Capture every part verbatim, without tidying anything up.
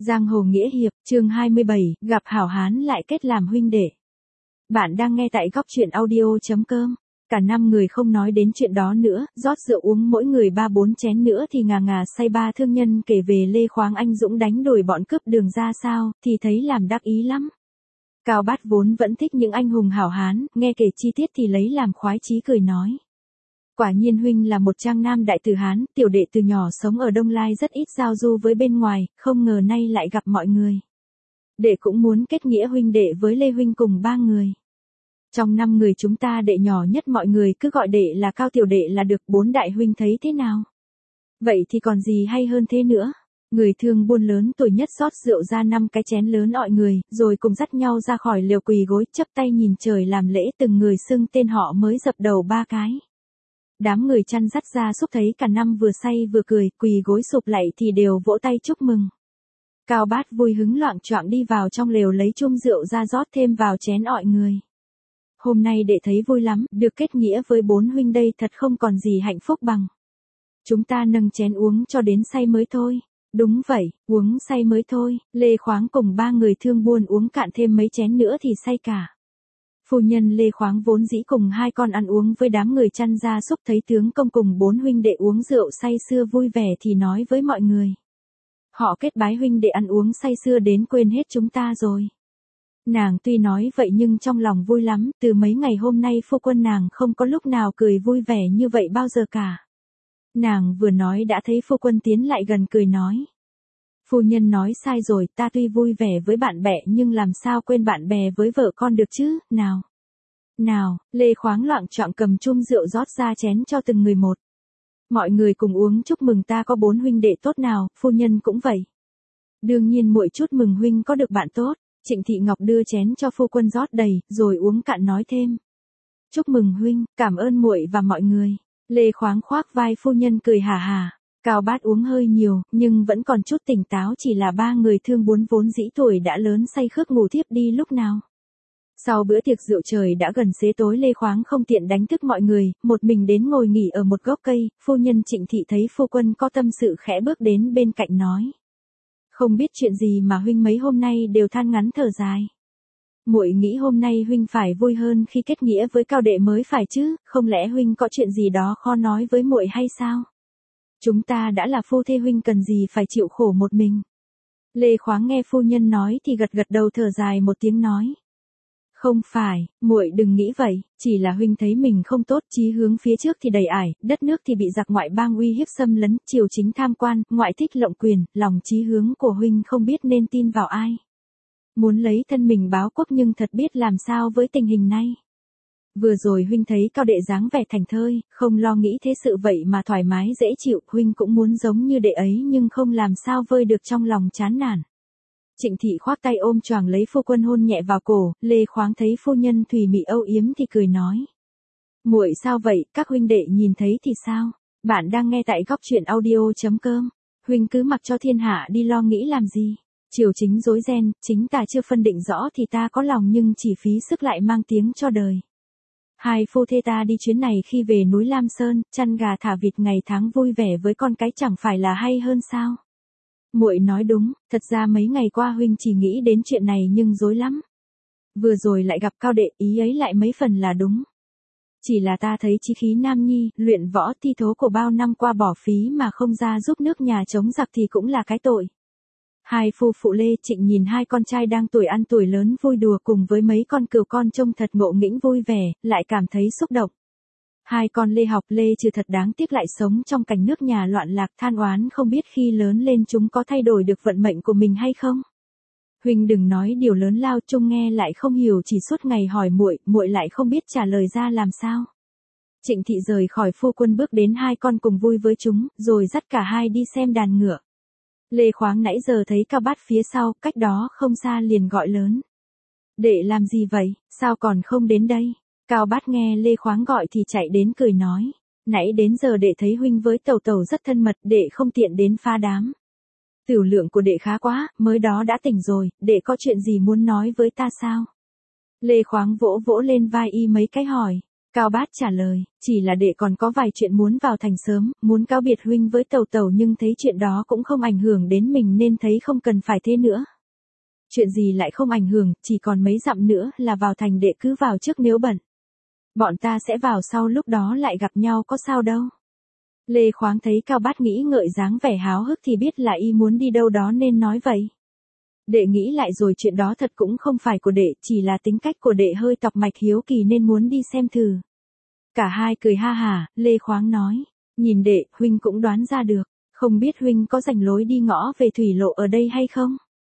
Giang hồ nghĩa hiệp, chương hai mươi bảy, gặp hảo hán lại kết làm huynh đệ. Bạn đang nghe tại góc truyện audio.com. Cả năm người không nói đến chuyện đó nữa, rót rượu uống mỗi người ba bốn chén nữa thì ngà ngà say. Ba thương nhân kể về Lê Khoáng anh dũng đánh đuổi bọn cướp đường ra sao, thì thấy làm đắc ý lắm. Cao Bát vốn vẫn thích những anh hùng hảo hán, nghe kể chi tiết thì lấy làm khoái chí cười nói. Quả nhiên huynh là một trang nam đại tử Hán, tiểu đệ từ nhỏ sống ở Đông Lai rất ít giao du với bên ngoài, không ngờ nay lại gặp mọi người. Đệ cũng muốn kết nghĩa huynh đệ với Lê huynh cùng ba người. Trong năm người chúng ta đệ nhỏ nhất mọi người cứ gọi đệ là Cao tiểu đệ là được. Bốn đại huynh thấy thế nào? Vậy thì còn gì hay hơn thế nữa? Người thương buôn lớn tuổi nhất rót rượu ra năm cái chén lớn ọi người, rồi cùng dắt nhau ra khỏi lều quỳ gối chắp tay nhìn trời làm lễ, từng người xưng tên họ mới dập đầu ba cái. Đám người chăn dắt ra xúc thấy cả năm vừa say vừa cười, quỳ gối sụp lạy thì đều vỗ tay chúc mừng. Cao Bát vui hứng loạng choạng đi vào trong lều lấy chung rượu ra rót thêm vào chén ọi người. Hôm nay đệ thấy vui lắm, được kết nghĩa với bốn huynh đây thật không còn gì hạnh phúc bằng. Chúng ta nâng chén uống cho đến say mới thôi. Đúng vậy, uống say mới thôi. Lê Khoáng cùng ba người thương buôn uống cạn thêm mấy chén nữa thì say cả. Phu nhân Lê Khoáng vốn dĩ cùng hai con ăn uống với đám người chăn gia súc, thấy tướng công cùng bốn huynh đệ uống rượu say sưa vui vẻ thì nói với mọi người. Họ kết bái huynh đệ ăn uống say sưa đến quên hết chúng ta rồi. Nàng tuy nói vậy nhưng trong lòng vui lắm, từ mấy ngày hôm nay phu quân nàng không có lúc nào cười vui vẻ như vậy bao giờ cả. Nàng vừa nói đã thấy phu quân tiến lại gần cười nói. Phu nhân nói sai rồi, ta tuy vui vẻ với bạn bè nhưng làm sao quên bạn bè với vợ con được chứ, nào. Nào, Lê Khoáng loạng choạng cầm chung rượu rót ra chén cho từng người một. Mọi người cùng uống chúc mừng ta có bốn huynh đệ tốt nào, phu nhân cũng vậy. Đương nhiên muội chúc mừng huynh có được bạn tốt. Trịnh Thị Ngọc đưa chén cho phu quân rót đầy, rồi uống cạn nói thêm. Chúc mừng huynh, cảm ơn muội và mọi người. Lê Khoáng khoác vai phu nhân cười hà hà. Cao Bát uống hơi nhiều, nhưng vẫn còn chút tỉnh táo, chỉ là ba người thương buôn vốn dĩ tuổi đã lớn say khướt ngủ thiếp đi lúc nào. Sau bữa tiệc rượu trời đã gần xế tối, Lê Khoáng không tiện đánh thức mọi người, một mình đến ngồi nghỉ ở một gốc cây. Phu nhân Trịnh Thị thấy phu quân có tâm sự khẽ bước đến bên cạnh nói. Không biết chuyện gì mà huynh mấy hôm nay đều than ngắn thở dài. Muội nghĩ hôm nay huynh phải vui hơn khi kết nghĩa với Cao đệ mới phải chứ, không lẽ huynh có chuyện gì đó khó nói với muội hay sao? Chúng ta đã là phu thê, huynh cần gì phải chịu khổ một mình. Lê Khoáng nghe phu nhân nói thì gật gật đầu thở dài một tiếng nói. Không phải, muội đừng nghĩ vậy, chỉ là huynh thấy mình không tốt, chí hướng phía trước thì đầy ải, đất nước thì bị giặc ngoại bang uy hiếp xâm lấn, triều chính tham quan, ngoại thích lộng quyền, lòng chí hướng của huynh không biết nên tin vào ai. Muốn lấy thân mình báo quốc nhưng thật biết làm sao với tình hình này. Vừa rồi huynh thấy Cao đệ dáng vẻ thành thơi, không lo nghĩ thế sự vậy mà thoải mái dễ chịu, huynh cũng muốn giống như đệ ấy nhưng không làm sao vơi được trong lòng chán nản. Trịnh Thị khoác tay ôm choàng lấy phu quân hôn nhẹ vào cổ, Lê Khoáng thấy phu nhân thùy mị âu yếm thì cười nói. Muội sao vậy, các huynh đệ nhìn thấy thì sao? Bạn đang nghe tại góc truyện audio.com. Huynh cứ mặc cho thiên hạ đi lo nghĩ làm gì? Triều chính rối ren, chính ta chưa phân định rõ thì ta có lòng nhưng chỉ phí sức lại mang tiếng cho đời. Hai phu thê ta đi chuyến này khi về núi Lam Sơn, chăn gà thả vịt ngày tháng vui vẻ với con cái chẳng phải là hay hơn sao? Muội nói đúng, thật ra mấy ngày qua huynh chỉ nghĩ đến chuyện này nhưng rối lắm. Vừa rồi lại gặp Cao đệ, ý ấy lại mấy phần là đúng. Chỉ là ta thấy chí khí nam nhi, luyện võ thi thố của bao năm qua bỏ phí mà không ra giúp nước nhà chống giặc thì cũng là cái tội. Hai phu phụ Lê Trịnh nhìn hai con trai đang tuổi ăn tuổi lớn vui đùa cùng với mấy con cừu con trông thật ngộ nghĩnh vui vẻ, lại cảm thấy xúc động. Hai con Lê Học Lê Trừ thật đáng tiếc lại sống trong cảnh nước nhà loạn lạc, than oán không biết khi lớn lên chúng có thay đổi được vận mệnh của mình hay không. Huynh đừng nói điều lớn lao, chung nghe lại không hiểu, chỉ suốt ngày hỏi muội, muội lại không biết trả lời ra làm sao. Trịnh Thị rời khỏi phu quân bước đến hai con cùng vui với chúng, rồi dắt cả hai đi xem đàn ngựa. Lê Khoáng nãy giờ thấy Cao Bát phía sau, cách đó không xa liền gọi lớn. Đệ làm gì vậy, sao còn không đến đây? Cao Bát nghe Lê Khoáng gọi thì chạy đến cười nói. Nãy đến giờ đệ thấy huynh với Tẩu Tẩu rất thân mật, đệ không tiện đến phá đám. Tửu lượng của đệ khá quá, mới đó đã tỉnh rồi, đệ có chuyện gì muốn nói với ta sao? Lê Khoáng vỗ vỗ lên vai y mấy cái hỏi. Cao Bát trả lời, chỉ là đệ còn có vài chuyện muốn vào thành sớm, muốn cáo biệt huynh với Tẩu Tẩu nhưng thấy chuyện đó cũng không ảnh hưởng đến mình nên thấy không cần phải thế nữa. Chuyện gì lại không ảnh hưởng, chỉ còn mấy dặm nữa là vào thành, đệ cứ vào trước nếu bận. Bọn ta sẽ vào sau, lúc đó lại gặp nhau có sao đâu. Lê Khoáng thấy Cao Bát nghĩ ngợi dáng vẻ háo hức thì biết là y muốn đi đâu đó nên nói vậy. Đệ nghĩ lại rồi, chuyện đó thật cũng không phải của đệ, chỉ là tính cách của đệ hơi tọc mạch hiếu kỳ nên muốn đi xem thử. Cả hai cười ha hả, Lê Khoáng nói, nhìn đệ, huynh cũng đoán ra được, không biết huynh có rành lối đi ngõ về thủy lộ ở đây hay không?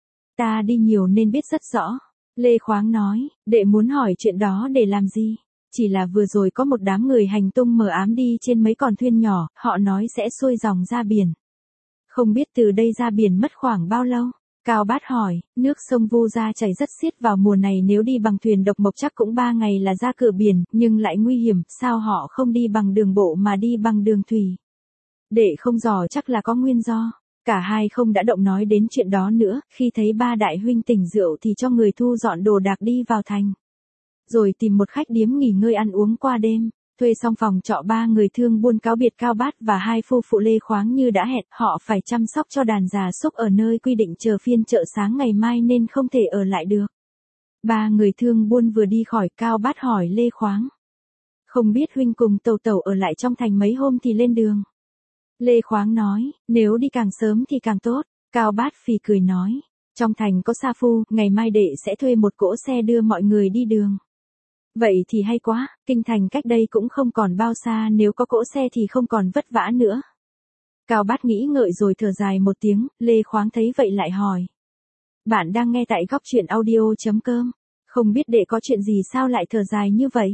Ta đi nhiều nên biết rất rõ. Lê Khoáng nói, đệ muốn hỏi chuyện đó để làm gì? Chỉ là vừa rồi có một đám người hành tung mờ ám đi trên mấy con thuyền nhỏ, họ nói sẽ xuôi dòng ra biển. Không biết từ đây ra biển mất khoảng bao lâu? Cao Bát hỏi, nước sông Vu Gia chảy rất xiết vào mùa này, nếu đi bằng thuyền độc mộc chắc cũng ba ngày là ra cửa biển, nhưng lại nguy hiểm, sao họ không đi bằng đường bộ mà đi bằng đường thủy? Đệ không dò chắc là có nguyên do. Cả hai không đã động nói đến chuyện đó nữa, khi thấy ba đại huynh tỉnh rượu thì cho người thu dọn đồ đạc đi vào thành. Rồi tìm một khách điếm nghỉ ngơi ăn uống qua đêm, thuê xong phòng trọ, ba người thương buôn cáo biệt Cao Bát và hai phu phụ Lê Khoáng như đã hẹn, họ phải chăm sóc cho đàn gia súc ở nơi quy định chờ phiên chợ sáng ngày mai nên không thể ở lại được. Ba người thương buôn vừa đi khỏi, Cao Bát hỏi Lê Khoáng. Không biết huynh cùng Tẩu Tẩu ở lại trong thành mấy hôm thì lên đường. Lê Khoáng nói, nếu đi càng sớm thì càng tốt. Cao Bát phì cười nói, trong thành có sa phu, ngày mai đệ sẽ thuê một cỗ xe đưa mọi người đi đường. Vậy thì hay quá, kinh thành cách đây cũng không còn bao xa, nếu có cỗ xe thì không còn vất vả nữa. Cao Bát nghĩ ngợi rồi thở dài một tiếng, Lê Khoáng thấy vậy lại hỏi. Bạn đang nghe tại góc truyện audio chấm com, không biết đệ có chuyện gì sao lại thở dài như vậy?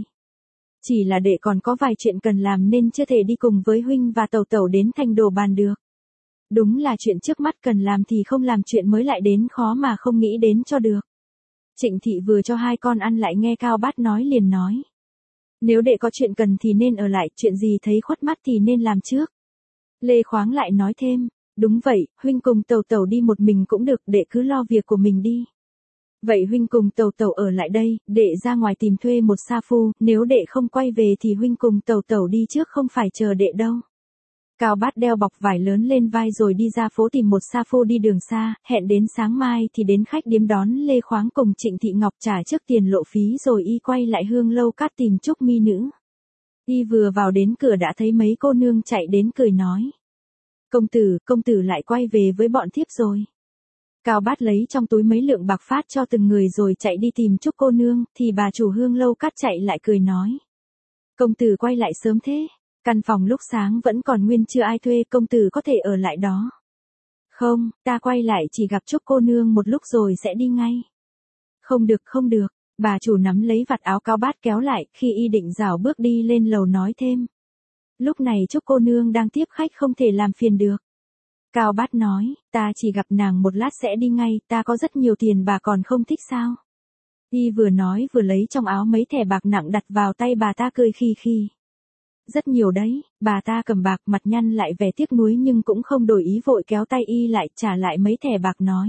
Chỉ là đệ còn có vài chuyện cần làm nên chưa thể đi cùng với huynh và Tẩu Tẩu đến thành Đồ Bàn được. Đúng là chuyện trước mắt cần làm thì không làm, chuyện mới lại đến khó mà không nghĩ đến cho được. Trịnh Thị vừa cho hai con ăn lại nghe Cao Bát nói liền nói. Nếu đệ có chuyện cần thì nên ở lại, chuyện gì thấy khuất mắt thì nên làm trước. Lê Khoáng lại nói thêm, đúng vậy, huynh cùng Tẩu Tẩu đi một mình cũng được, đệ cứ lo việc của mình đi. Vậy huynh cùng Tẩu Tẩu ở lại đây, đệ ra ngoài tìm thuê một sa phu, nếu đệ không quay về thì huynh cùng Tẩu Tẩu đi trước, không phải chờ đệ đâu. Cao Bát đeo bọc vải lớn lên vai rồi đi ra phố tìm một sa phu đi đường xa, hẹn đến sáng mai thì đến khách điếm đón Lê Khoáng cùng Trịnh Thị Ngọc trả trước tiền lộ phí rồi y quay lại Hương Lâu Cát tìm Trúc Mi nữ. Y vừa vào đến cửa đã thấy mấy cô nương chạy đến cười nói. Công tử, công tử lại quay về với bọn thiếp rồi. Cao Bát lấy trong túi mấy lượng bạc phát cho từng người rồi chạy đi tìm Trúc cô nương, thì bà chủ Hương Lâu Cát chạy lại cười nói. Công tử quay lại sớm thế. Căn phòng lúc sáng vẫn còn nguyên, chưa ai thuê, công tử có thể ở lại đó. Không, ta quay lại chỉ gặp Trúc cô nương một lúc rồi sẽ đi ngay. Không được, không được, bà chủ nắm lấy vạt áo Cao Bát kéo lại, khi y định rảo bước đi lên lầu nói thêm. Lúc này Trúc cô nương đang tiếp khách không thể làm phiền được. Cao Bát nói, ta chỉ gặp nàng một lát sẽ đi ngay, ta có rất nhiều tiền, bà còn không thích sao? Y vừa nói vừa lấy trong áo mấy thẻ bạc nặng đặt vào tay bà ta, cười khi khi. Rất nhiều đấy, bà ta cầm bạc, mặt nhăn lại vẻ tiếc nuối nhưng cũng không đổi ý, vội kéo tay y lại, trả lại mấy thẻ bạc nói.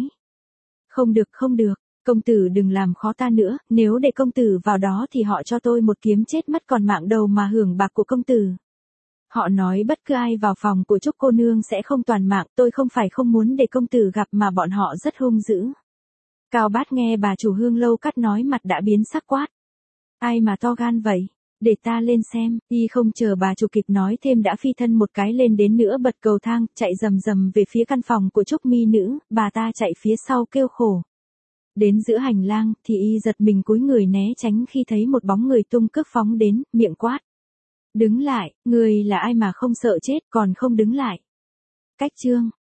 Không được, không được, công tử đừng làm khó ta nữa, nếu để công tử vào đó thì họ cho tôi một kiếm chết mất còn mạng đầu mà hưởng bạc của công tử. Họ nói bất cứ ai vào phòng của Trúc cô nương sẽ không toàn mạng, tôi không phải không muốn để công tử gặp mà bọn họ rất hung dữ. Cao Bát nghe bà chủ Hương Lâu Cát nói mặt đã biến sắc quát. Ai mà to gan vậy? Để ta lên xem. Y không chờ bà chủ kịp nói thêm đã phi thân một cái lên đến nữa bật cầu thang, chạy rầm rầm về phía căn phòng của Trúc Mi nữ, bà ta chạy phía sau kêu khổ. Đến giữa hành lang thì y giật mình cúi người né tránh khi thấy một bóng người tung cước phóng đến, miệng quát. Đứng lại, người là ai mà không sợ chết còn không đứng lại? Cách chương